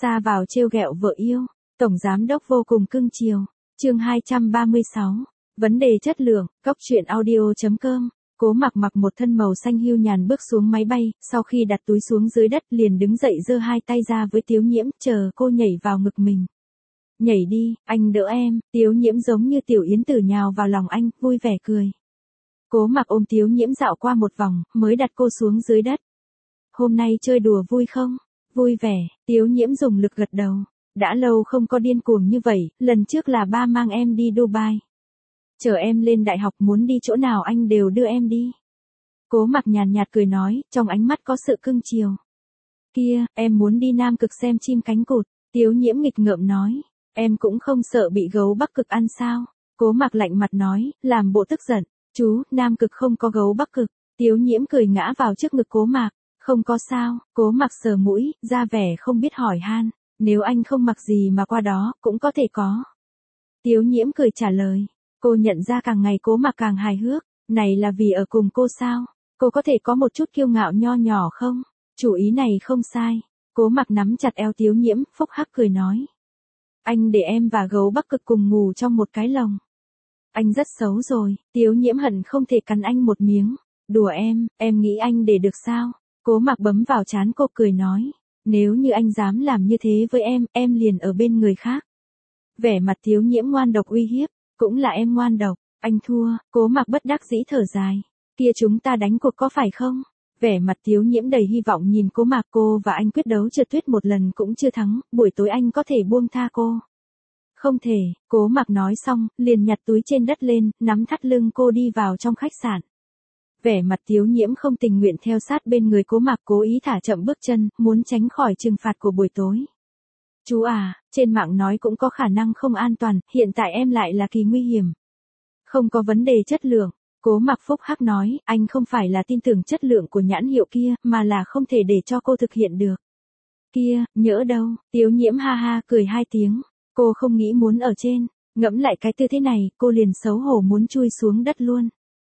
Ra vào trêu ghẹo vợ yêu, tổng giám đốc vô cùng cưng chiều. Chương 236. Vấn đề chất lượng, cốc truyện audio.com. Cố Mặc mặc một thân màu xanh hưu nhàn bước xuống máy bay, sau khi đặt túi xuống dưới đất liền đứng dậy giơ hai tay ra với Tiếu Nhiễm, chờ cô nhảy vào ngực mình. Nhảy đi, anh đỡ em. Tiếu Nhiễm giống như tiểu yến tử nhào vào lòng anh, vui vẻ cười. Cố Mặc ôm Tiếu Nhiễm dạo qua một vòng, mới đặt cô xuống dưới đất. Hôm nay chơi đùa vui không? Vui vẻ. Tiếu Nhiễm dùng lực gật đầu. Đã lâu không có điên cuồng như vậy, lần trước là ba mang em đi Dubai. Chờ em lên đại học muốn đi chỗ nào anh đều đưa em đi. Cố Mặc nhàn nhạt cười nói, trong ánh mắt có sự cưng chiều. Kia, em muốn đi Nam Cực xem chim cánh cụt. Tiếu Nhiễm nghịch ngợm nói, em cũng không sợ bị gấu Bắc Cực ăn sao? Cố Mặc lạnh mặt nói, làm bộ tức giận. Chú, Nam Cực không có gấu Bắc Cực. Tiếu Nhiễm cười ngã vào trước ngực Cố Mặc. Không có sao. Cố Mặc sờ mũi, ra vẻ không biết hỏi han. Nếu anh không mặc gì mà qua đó, cũng có thể có. Tiếu Nhiễm cười trả lời. Cô nhận ra càng ngày Cố Mặc càng hài hước. Này là vì ở cùng cô sao? Cô có thể có một chút kiêu ngạo nho nhỏ không? Chủ ý này không sai. Cố Mặc nắm chặt eo Tiếu Nhiễm, phốc hắc cười nói. Anh để em và gấu Bắc Cực cùng ngủ trong một cái lồng. Anh rất xấu rồi. Tiếu Nhiễm hận không thể cắn anh một miếng. Đùa em nghĩ anh để được sao? Cố Mặc bấm vào trán cô cười nói. Nếu như anh dám làm như thế với em liền ở bên người khác. Vẻ mặt Tiếu Nhiễm ngoan độc uy hiếp, cũng là em ngoan độc, anh thua. Cố Mặc bất đắc dĩ thở dài. Kia chúng ta đánh cuộc có phải không? Vẻ mặt Tiếu Nhiễm đầy hy vọng nhìn Cố Mặc, cô và anh quyết đấu trượt tuyết một lần cũng chưa thắng, buổi tối anh có thể buông tha cô. Không thể. Cố Mặc nói xong, liền nhặt túi trên đất lên, nắm thắt lưng cô đi vào trong khách sạn. Vẻ mặt Tiếu Nhiễm không tình nguyện theo sát bên người Cố Mặc, cố ý thả chậm bước chân, muốn tránh khỏi trừng phạt của buổi tối. Chú à, trên mạng nói cũng có khả năng không an toàn, hiện tại em lại là kỳ nguy hiểm. Không có vấn đề chất lượng. Cố Mặc phúc hắc nói, anh không phải là tin tưởng chất lượng của nhãn hiệu kia, mà là không thể để cho cô thực hiện được. Kia, nhỡ đâu. Tiếu Nhiễm ha ha cười hai tiếng. Cô không nghĩ muốn ở trên. Ngẫm lại cái tư thế này, cô liền xấu hổ muốn chui xuống đất luôn.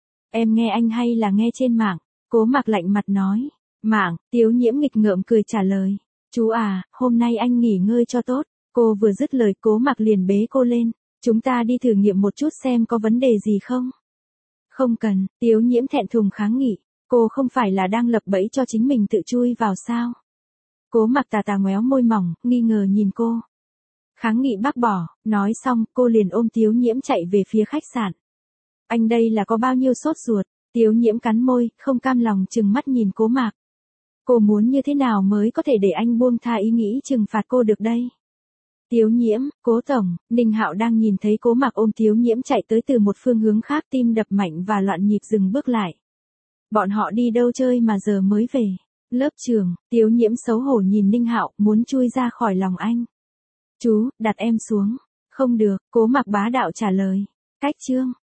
Em nghe anh hay là nghe trên mạng? Cố Mặc lạnh mặt nói. Mạng. Tiếu Nhiễm nghịch ngợm cười trả lời. Chú à, hôm nay anh nghỉ ngơi cho tốt. Cô vừa dứt lời Cố Mặc liền bế cô lên. Chúng ta đi thử nghiệm một chút xem có vấn đề gì không? Không cần. Tiếu Nhiễm thẹn thùng kháng nghị. Cô không phải là đang lập bẫy cho chính mình tự chui vào sao? Cố Mặc tà tà ngoéo môi mỏng, nghi ngờ nhìn cô. Kháng nghị bác bỏ. Nói xong, cô liền ôm Tiếu Nhiễm chạy về phía khách sạn. Anh đây là có bao nhiêu sốt ruột? Tiếu Nhiễm cắn môi, không cam lòng trừng mắt nhìn Cố Mặc. Cô muốn như thế nào mới có thể để anh buông tha ý nghĩ trừng phạt cô được đây? Tiếu Nhiễm, Cố tổng. Ninh Hạo đang nhìn thấy Cố Mặc ôm Tiếu Nhiễm chạy tới từ một phương hướng khác, tim đập mạnh và loạn nhịp dừng bước lại. Bọn họ đi đâu chơi mà giờ mới về? Lớp trường. Tiếu Nhiễm xấu hổ nhìn Ninh Hạo, muốn chui ra khỏi lòng anh. Chú, đặt em xuống. Không được. Cố Mặc bá đạo trả lời. Cách chương.